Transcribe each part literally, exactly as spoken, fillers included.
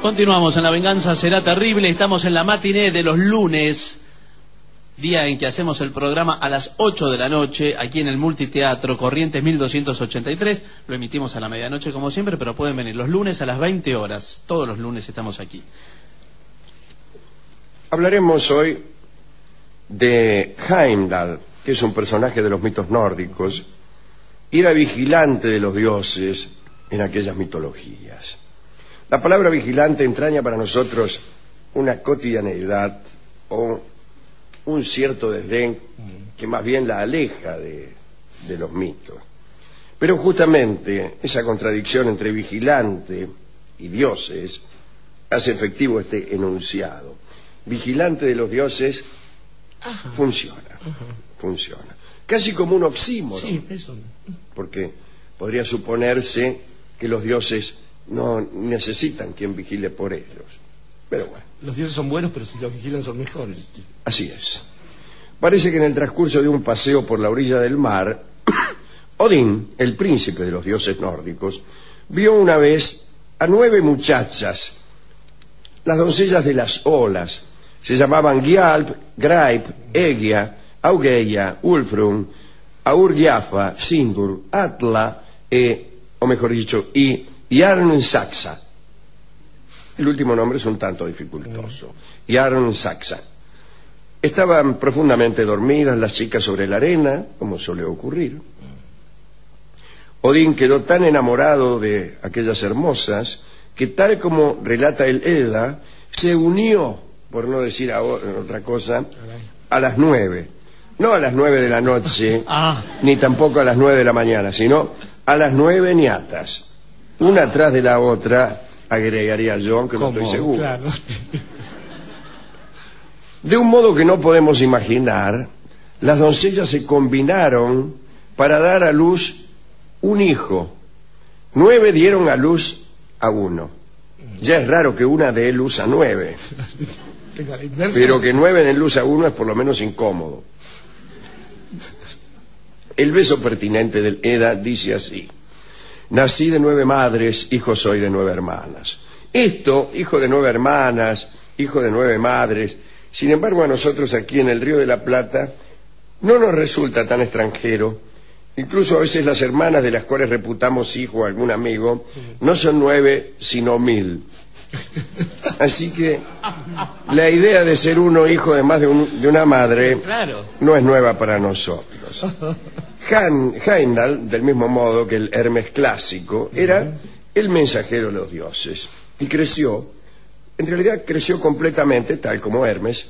Continuamos en La Venganza Será Terrible. Estamos en la matiné de los lunes, día en que hacemos el programa a las ocho de la noche, aquí en el Multiteatro Corrientes mil doscientos ochenta y tres. Lo emitimos a la medianoche como siempre, pero pueden venir los lunes a las veinte horas. Todos los lunes estamos aquí. Hablaremos hoy de Heimdall, que es un personaje de los mitos nórdicos, y era vigilante de los dioses en aquellas mitologías. La palabra vigilante entraña para nosotros una cotidianeidad o un cierto desdén que más bien la aleja de, de los mitos. Pero justamente esa contradicción entre vigilante y dioses hace efectivo este enunciado. Vigilante de los dioses Ajá. funciona, Ajá. funciona. Casi como un oxímoron. Sí, eso. Porque podría suponerse que los dioses no necesitan quien vigile por ellos. Pero bueno. Los dioses son buenos, pero si los vigilan son mejores. Así es. Parece que en el transcurso de un paseo por la orilla del mar, Odín, el príncipe de los dioses nórdicos, vio una vez a nueve muchachas, las doncellas de las olas. Se llamaban Gialp, Greip, Egia, Augeia, Ulfrun, Aurgiafa, Sindur, Atla, e, o mejor dicho, y Jarnsaxa. El último nombre es un tanto dificultoso. Jarnsaxa. Estaban profundamente dormidas las chicas sobre la arena, como suele ocurrir. Odín quedó tan enamorado de aquellas hermosas que, tal como relata el Edda, se unió, por no decir otra cosa, a las nueve. No a las nueve de la noche, ah. ni tampoco a las nueve de la mañana, sino a las nueve niatas. Una atrás de la otra, agregaría yo, aunque no estoy seguro. Claro. De un modo que no podemos imaginar, las doncellas se combinaron para dar a luz un hijo. Nueve dieron a luz a uno. Ya es raro que una dé luz a nueve. Pero que nueve den luz a uno es por lo menos incómodo. El verso pertinente del Edda dice así: nací de nueve madres, hijo soy de nueve hermanas. Esto, hijo de nueve hermanas, hijo de nueve madres, sin embargo a nosotros aquí en el Río de la Plata no nos resulta tan extranjero. Incluso a veces las hermanas de las cuales reputamos hijo a algún amigo no son nueve sino mil. Así que la idea de ser uno hijo de más de, un, de una madre claro. no es nueva para nosotros. Han, Heimdall, del mismo modo que el Hermes clásico, era el mensajero de los dioses y creció, en realidad creció completamente, tal como Hermes,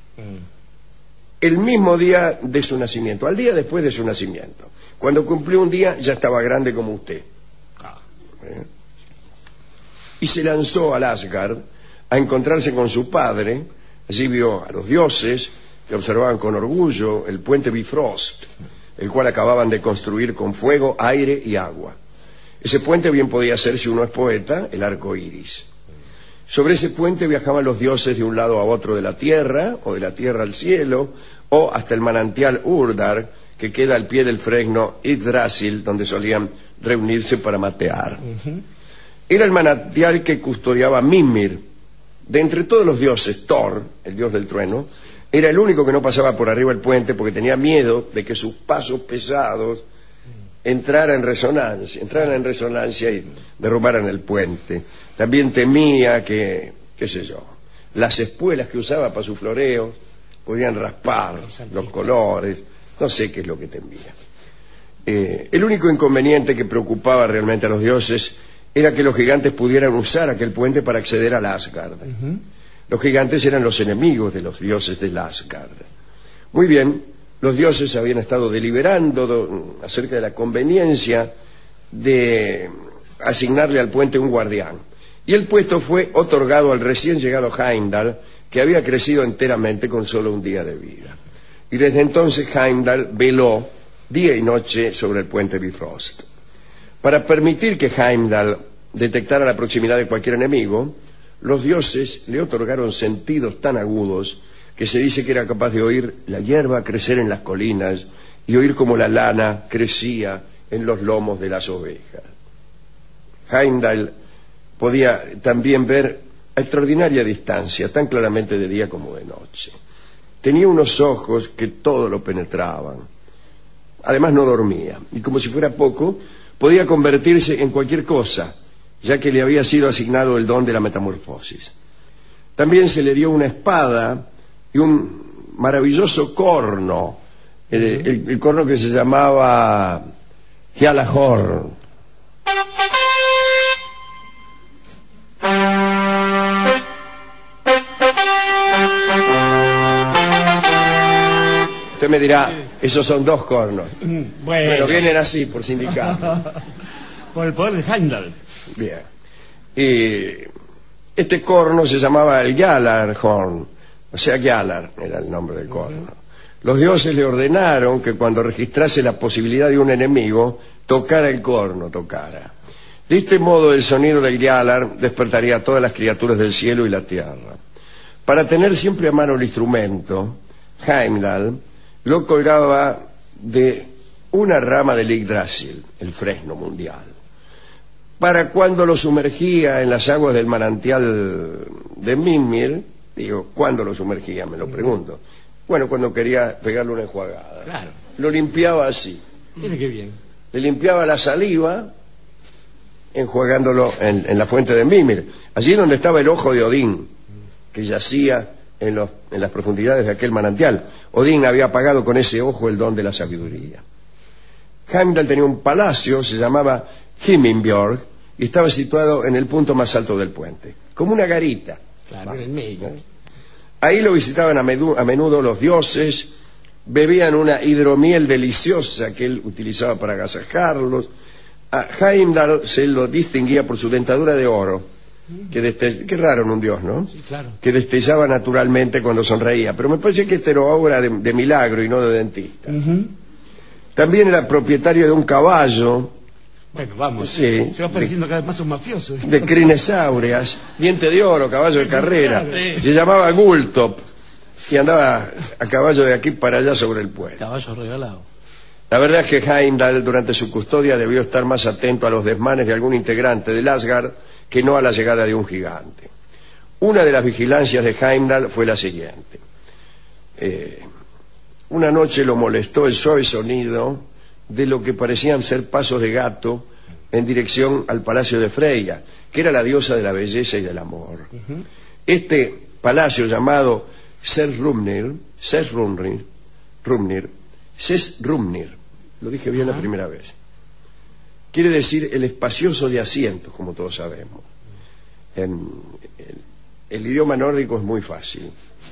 el mismo día de su nacimiento, al día después de su nacimiento. Cuando cumplió un día ya estaba grande como usted. ¿Eh? Y se lanzó al Asgard a encontrarse con su padre. Allí vio a los dioses que observaban con orgullo el puente Bifrost, el cual acababan de construir con fuego, aire y agua. Ese puente bien podía ser, si uno es poeta, el arco iris. Sobre ese puente viajaban los dioses de un lado a otro de la tierra, o de la tierra al cielo, o hasta el manantial Urdar, que queda al pie del fresno Yggdrasil, donde solían reunirse para matear. Uh-huh. Era el manantial que custodiaba Mimir. De entre todos los dioses, Thor, el dios del trueno, era el único que no pasaba por arriba del puente porque tenía miedo de que sus pasos pesados entraran en resonancia, entraran en resonancia y derrumbaran el puente. También temía que, qué sé yo, las espuelas que usaba para su floreo podían raspar los colores, no sé qué es lo que temía. Eh, el único inconveniente que preocupaba realmente a los dioses era que los gigantes pudieran usar aquel puente para acceder al Asgard. Uh-huh. Los gigantes eran los enemigos de los dioses del Asgard. Muy bien, los dioses habían estado deliberando do, acerca de la conveniencia de asignarle al puente un guardián. Y el puesto fue otorgado al recién llegado Heimdall, que había crecido enteramente con solo un día de vida. Y desde entonces Heimdall veló día y noche sobre el puente Bifrost. Para permitir que Heimdall detectara la proximidad de cualquier enemigo, los dioses le otorgaron sentidos tan agudos que se dice que era capaz de oír la hierba crecer en las colinas y oír como la lana crecía en los lomos de las ovejas. Heimdall podía también ver a extraordinaria distancia, tan claramente de día como de noche. Tenía unos ojos que todo lo penetraban. Además no dormía, y como si fuera poco, podía convertirse en cualquier cosa, ya que le había sido asignado el don de la metamorfosis. También se le dio una espada y un maravilloso corno, el, el, el corno que se llamaba Gjallarhorn. Usted me dirá, esos son dos cornos. Bueno. Pero vienen así, por sindicato. Por el poder de Heimdall. Bien. Y este corno se llamaba el Gjallarhorn, o sea, Gjallar era el nombre del corno. Los dioses le ordenaron que cuando registrase la posibilidad de un enemigo, tocara el corno, tocara. De este modo, el sonido del Gjallar despertaría a todas las criaturas del cielo y la tierra. Para tener siempre a mano el instrumento, Heimdall lo colgaba de una rama del Yggdrasil, el fresno mundial. Para cuando lo sumergía en las aguas del manantial de Mimir, digo, ¿cuándo lo sumergía? Me lo pregunto. Bueno, cuando quería pegarle una enjuagada. Claro. Lo limpiaba así. Mire qué bien. Le limpiaba la saliva enjuagándolo en, en la fuente de Mimir, allí donde estaba el ojo de Odín, que yacía en, los, en las profundidades de aquel manantial. Odín había pagado con ese ojo el don de la sabiduría. Heimdall tenía un palacio, se llamaba Himinbjörg, y estaba situado en el punto más alto del puente, como una garita. Claro, en el medio. Ahí lo visitaban a, medu- a menudo los dioses, bebían una hidromiel deliciosa que él utilizaba para agasajarlos. A Heimdall se lo distinguía por su dentadura de oro, que deste- qué raro en un dios, ¿no? Sí, claro. Que destellaba naturalmente cuando sonreía, pero me parece que esta era obra de, de milagro y no de dentista. Uh-huh. También era propietario de un caballo, Bueno, vamos. Sí. Se va pareciendo cada vez más un mafioso. de crines áureas, diente de oro, caballo de carrera. Se llamaba Gulltopp y andaba a caballo de aquí para allá sobre el puente. Caballo regalado. La verdad es que Heimdall durante su custodia debió estar más atento a los desmanes de algún integrante del Asgard que no a la llegada de un gigante. Una de las vigilancias de Heimdall fue la siguiente. Eh, una noche lo molestó el suave sonido de lo que parecían ser pasos de gato en dirección al palacio de Freya, que era la diosa de la belleza y del amor. Uh-huh. Este palacio llamado Sesrumnir, Sesrumnir, Rumnir, Sesrumnir, lo dije bien uh-huh. la primera vez, quiere decir el espacioso de asientos, como todos sabemos. En el, el idioma nórdico es muy fácil.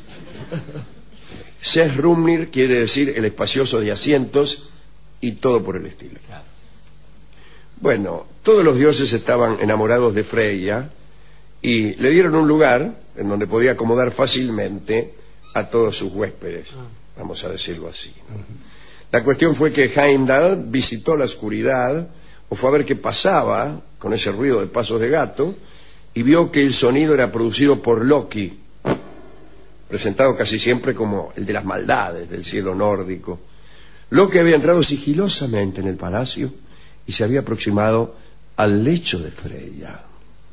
Sesrumnir quiere decir el espacioso de asientos y todo por el estilo. Claro. Bueno, todos los dioses estaban enamorados de Freya y le dieron un lugar en donde podía acomodar fácilmente a todos sus huéspedes, ah. vamos a decirlo así, ¿no? Uh-huh. La cuestión fue que Heimdall visitó la oscuridad o fue a ver qué pasaba con ese ruido de pasos de gato y vio que el sonido era producido por Loki, presentado casi siempre como el de las maldades del cielo nórdico. Loki había entrado sigilosamente en el palacio y se había aproximado al lecho de Freya.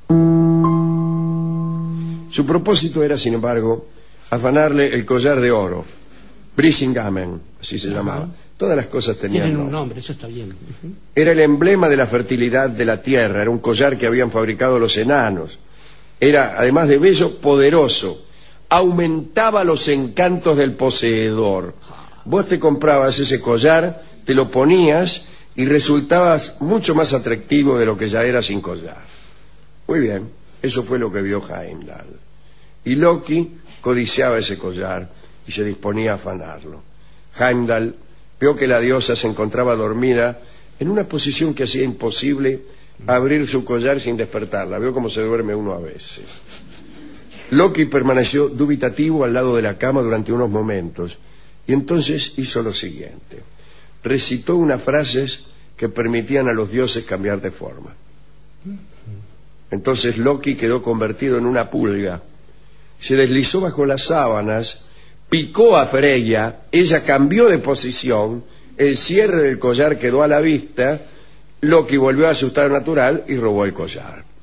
Su propósito era, sin embargo, afanarle el collar de oro, Brisingamen, así se uh-huh. llamaba. Todas las cosas tenían Tienen un nombre. nombre, eso está bien. Uh-huh. Era el emblema de la fertilidad de la tierra, era un collar que habían fabricado los enanos. Era, además de bello, poderoso. Aumentaba los encantos del poseedor. Vos te comprabas ese collar, te lo ponías y resultabas mucho más atractivo de lo que ya era sin collar. Muy bien, eso fue lo que vio Heimdall. Y Loki codiciaba ese collar y se disponía a afanarlo. Heimdall vio que la diosa se encontraba dormida en una posición que hacía imposible abrir su collar sin despertarla. Vio cómo se duerme uno a veces. Loki permaneció dubitativo al lado de la cama durante unos momentos y entonces hizo lo siguiente. Recitó unas frases que permitían a los dioses cambiar de forma. Entonces Loki quedó convertido en una pulga. Se deslizó bajo las sábanas, picó a Freya, ella cambió de posición, el cierre del collar quedó a la vista, Loki volvió a su estado natural y robó el collar.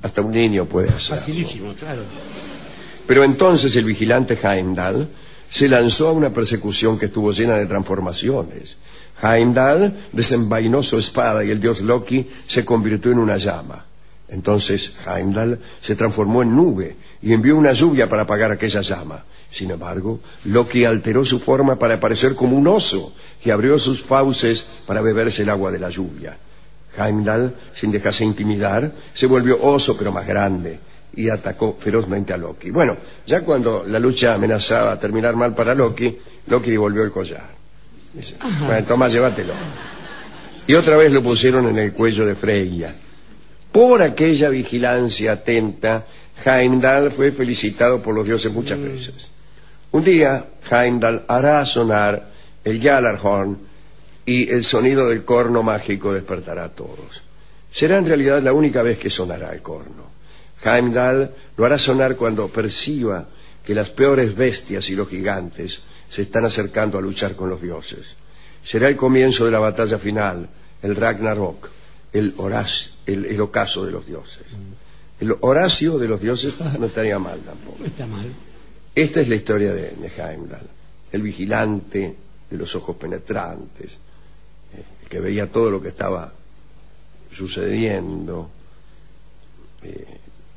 Hasta un niño puede hacerlo. Facilísimo, claro. Pero entonces el vigilante Heimdall se lanzó a una persecución que estuvo llena de transformaciones. Heimdall desenvainó su espada y el dios Loki se convirtió en una llama. Entonces Heimdall se transformó en nube y envió una lluvia para apagar aquella llama. Sin embargo, Loki alteró su forma para parecer como un oso que abrió sus fauces para beberse el agua de la lluvia. Heimdall, sin dejarse intimidar, se volvió oso pero más grande y atacó ferozmente a Loki. Bueno, ya cuando la lucha amenazaba terminar mal para Loki, Loki devolvió el collar. Dice, bueno, toma, llévatelo. Y otra vez lo pusieron en el cuello de Freya. Por aquella vigilancia atenta, Heimdall fue felicitado por los dioses muchas veces. Un día, Heimdall hará sonar el Gjallarhorn y el sonido del corno mágico despertará a todos. Será en realidad la única vez que sonará el corno. Heimdall lo hará sonar cuando perciba que las peores bestias y los gigantes se están acercando a luchar con los dioses. Será el comienzo de la batalla final, el Ragnarok, el, Horacio, el, el ocaso de los dioses. El Horacio de los dioses no estaría mal tampoco. No está mal. Esta es la historia de, de Heimdall, el vigilante de los ojos penetrantes, el que veía todo lo que estaba sucediendo. Eh,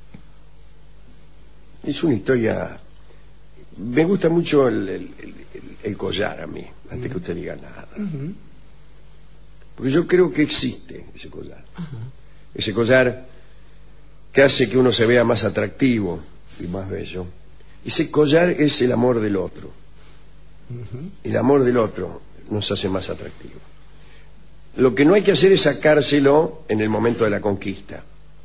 es una historia. Me gusta mucho el, el, el, el collar a mí, antes uh-huh. que usted diga nada. Uh-huh. Porque yo creo que existe ese collar. Uh-huh. Ese collar que hace que uno se vea más atractivo y más bello. Ese collar es el amor del otro. Uh-huh. El amor del otro nos hace más atractivos. Lo que no hay que hacer es sacárselo en el momento de la conquista.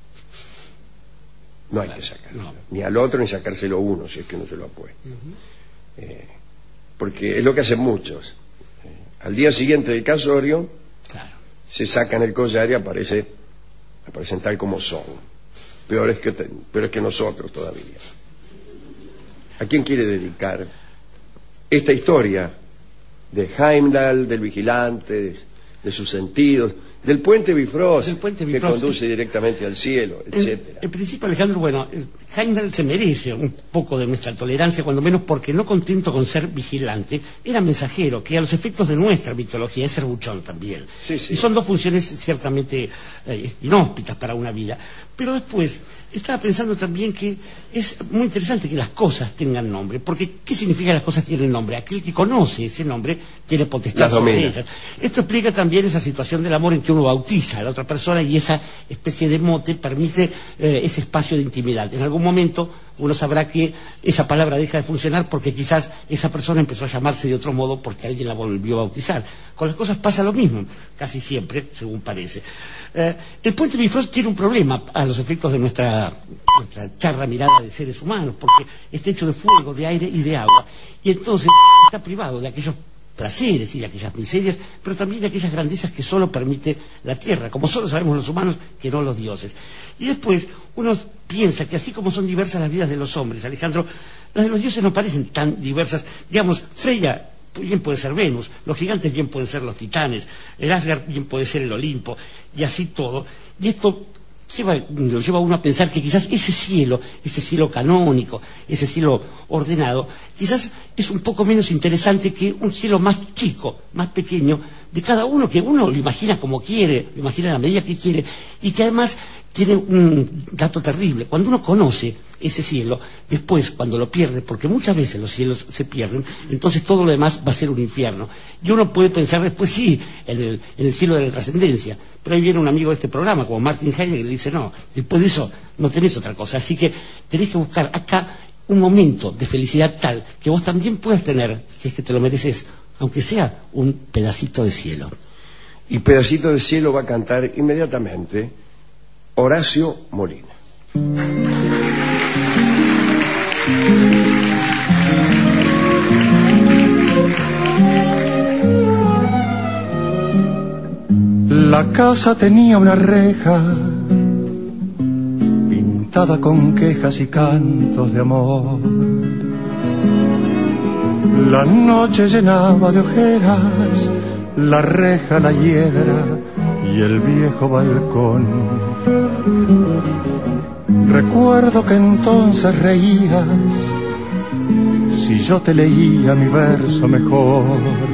No hay que sacárselo. No. Ni al otro ni sacárselo uno, si es que no se lo ha puesto. Uh-huh. Eh, porque es lo que hacen muchos. Eh, al día siguiente del casorio, claro, se sacan el collar y aparece, aparecen tal como son. Peores que, peores que nosotros todavía. ¿A quién quiere dedicar esta historia de Heimdall, del vigilante, de, de sus sentidos, del puente Bifrost, del puente Bifrost que conduce directamente al cielo, etcétera? En, en principio, Alejandro, bueno, Heimdall se merece un poco de nuestra tolerancia, cuando menos porque no contento con ser vigilante, era mensajero, que a los efectos de nuestra mitología es ser buchón también. Sí, sí. Y son dos funciones ciertamente eh, inhóspitas para una vida. Pero después estaba pensando también que es muy interesante que las cosas tengan nombre, porque ¿qué significa que las cosas tienen nombre? Aquel que conoce ese nombre tiene potestad sobre ellas. Esto explica también esa situación del amor en que uno bautiza a la otra persona y esa especie de mote permite eh, ese espacio de intimidad. En algún momento uno sabrá que esa palabra deja de funcionar porque quizás esa persona empezó a llamarse de otro modo porque alguien la volvió a bautizar. Con las cosas pasa lo mismo, casi siempre, según parece. Eh, el puente Bifrost tiene un problema a los efectos de nuestra, nuestra charra mirada de seres humanos, porque está hecho de fuego, de aire y de agua, y entonces está privado de aquellos placeres y de aquellas miserias, pero también de aquellas grandezas que solo permite la tierra, como solo sabemos los humanos que no los dioses. Y después uno piensa que así como son diversas las vidas de los hombres, Alejandro, las de los dioses no parecen tan diversas. Digamos, Freya bien puede ser Venus, los gigantes bien pueden ser los titanes, el Asgard bien puede ser el Olimpo, y así todo. Y esto lleva, lo lleva a uno a pensar que quizás ese cielo, ese cielo canónico, ese cielo ordenado, quizás es un poco menos interesante que un cielo más chico, más pequeño, de cada uno, que uno lo imagina como quiere, lo imagina a la medida que quiere, y que además tiene un dato terrible. Cuando uno conoce ese cielo, después cuando lo pierde, porque muchas veces los cielos se pierden, entonces todo lo demás va a ser un infierno. Y uno puede pensar después, sí, en el, en el cielo de la trascendencia, pero ahí viene un amigo de este programa, como Martin Heidegger, que le dice, no, después de eso no tenés otra cosa. Así que tenés que buscar acá un momento de felicidad tal que vos también puedas tener, si es que te lo mereces, aunque sea un pedacito de cielo. Y pedacito de cielo va a cantar inmediatamente Horacio Molina. La casa tenía una reja pintada con quejas y cantos de amor. La noche llenaba de ojeras la reja, la hiedra y el viejo balcón. Recuerdo que entonces reías si yo te leía mi verso mejor.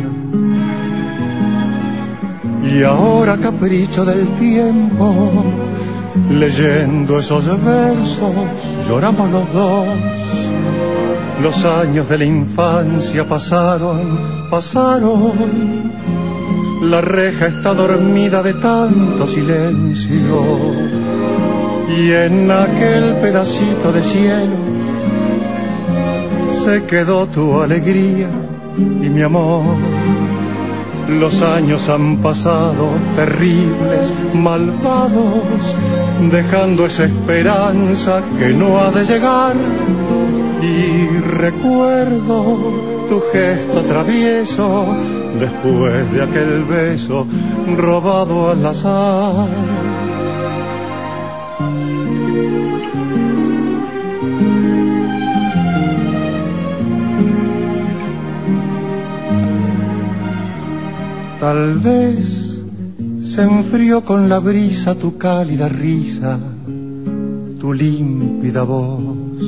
Y ahora, capricho del tiempo, leyendo esos versos, lloramos los dos. Los años de la infancia pasaron, pasaron. La reja está dormida de tanto silencio. Y en aquel pedacito de cielo se quedó tu alegría y mi amor. Los años han pasado terribles, malvados, dejando esa esperanza que no ha de llegar. Y recuerdo tu gesto travieso después de aquel beso robado al azar. Tal vez se enfrió con la brisa tu cálida risa, tu límpida voz.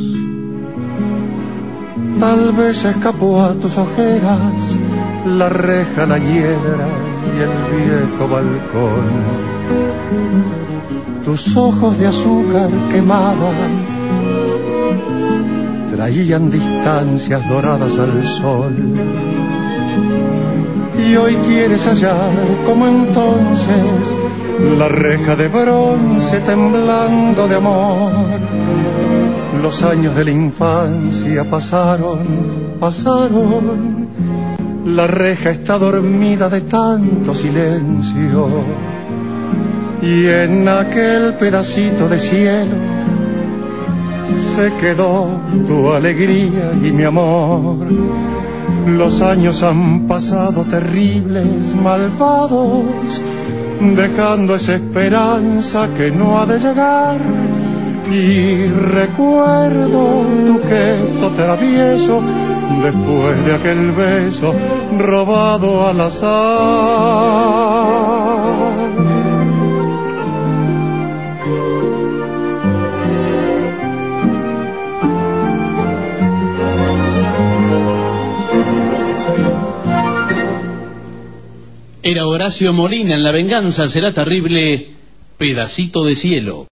Tal vez escapó a tus ojeras la reja, la hiedra y el viejo balcón. Tus ojos de azúcar quemada traían distancias doradas al sol. Y hoy quieres hallar, como entonces, la reja de bronce temblando de amor. Los años de la infancia pasaron, pasaron. La reja está dormida de tanto silencio. Y en aquel pedacito de cielo se quedó tu alegría y mi amor. Los años han pasado terribles, malvados, dejando esa esperanza que no ha de llegar. Y recuerdo tu gesto travieso después de aquel beso robado al azar. Era Horacio Molina en La venganza será terrible, pedacito de cielo.